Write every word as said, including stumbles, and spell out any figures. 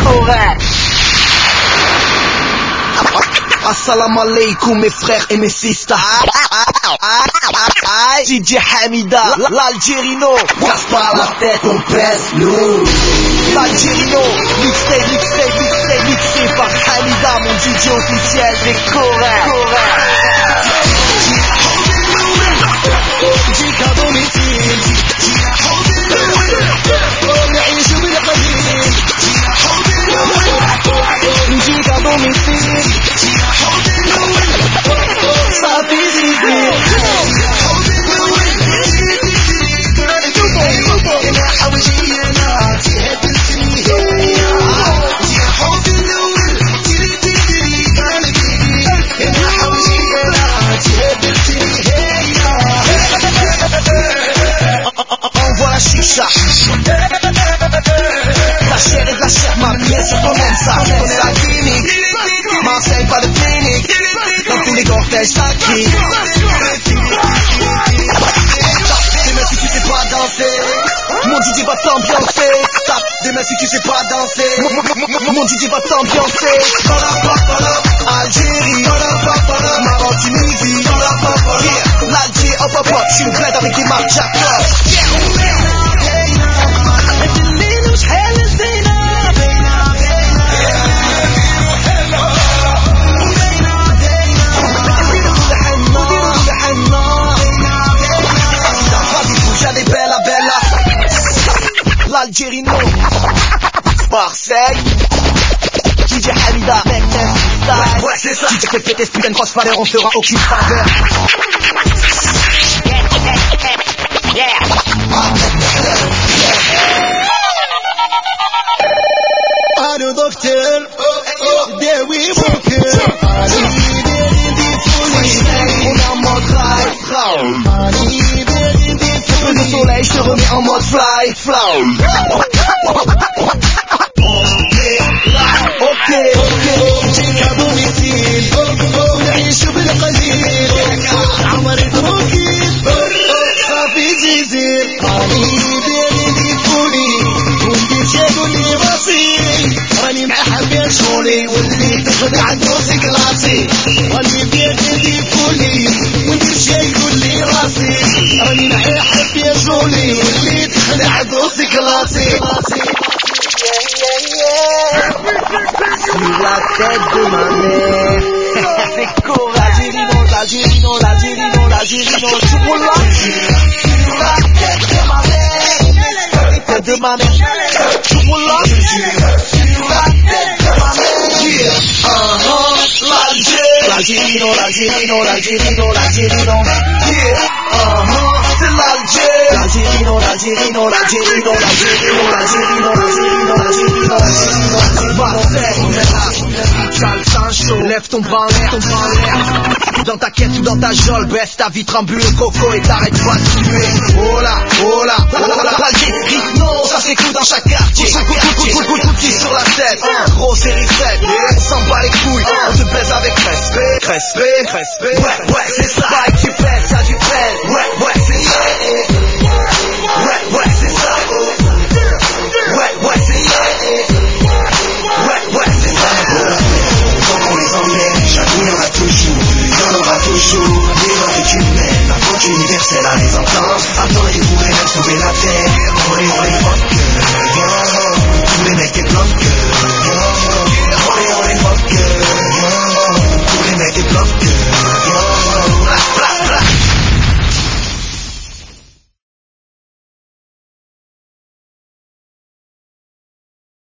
correct. Assalamu alaikum mes frères et mes sisters. D J Hamida, l'Algérino. Casse pas la tête, on pèse lourd. L'Algérino, mixtape, mixtape, mixtape, mixtape par Hamida, mon D J officiel, c'est correct. جيك دوميتيل نعيش بالقديم نجيك دوميتيل صافي زيدين انا حوجينا تهدلتني يا حبي الاول تريدني قلبي انا حوجينا تهدلتني envoie la chicha. La chair et de la chair, ma pièce, je connais ça. Je connais la clinique. Marseille, pas de clinique. Dans tous les cortèges, ça crie. Des mecs si tu sais pas danser. Mon D J va t'ambiancer. Tape des mecs si tu sais pas danser. Mon D J va t'ambiancer. Algérie, Maroc, Tunisie. L'Algérie, hop hop hop. J'suis une bled avec des marques Jacob. L'Algérino, Marseille, D J Hamida, mec, ouais, ouais, c'est ça. D J fait péter ce putain de crossfire, on fera aucune faveur. Yeah. أنا دكتور داوي ممكن أني داير دي فولي on est en mode fly أني داير دي فولي le soleil je te remets en mode fly fly ok ok جيك دوميتيل نعيش بالقليل عمري تروكيل صافي زيزيل أني داير دي فولي وندير شادو لي راسي راني مع حبيب شغلي واللي تاخد عند روسي كلاسي راني بيدي فولي وندير شي يقول لي راسي راني مع حبيب شغلي واللي تاخد عند روسي كلاسي Sur la tête de ma mère. C'est cool, l'Algérino, l'Algérino, l'Algérino, l'Algérino, tout là. Sur la tête de ma mère. Tête de ma mère. Tout là. Sur la tête de ma mère. Yeah. Uh-huh. L'Algérie. L'Algérino, l'Algérino, l'Algérino, l'Algérino. Yeah. Uh-huh. C'est l'Algérie. L'Algérino, l'Algérino, l'Algérino, l'Algérino, l'Algérino, l'Algérino, l'Algérino, l'Algérino. Marseille, on est là. Calcin chaud. Lève ton bras en l'air, ton bras en l'air. Dans ta quête ou dans ta geôle, baisse ta vitre en bulle coco et t'arrêtes pas de tuer. Oh là, oh là, oh là. L'Algérie, non, ça s'écoute dans chaque quartier. Coup, coup, coup, coup, coup, qui sur la tête. Gros série sept, on s'en bat les couilles. On te baise avec respect, respect, respect. Ouais, ouais, c'est ça. Pas que tu perds.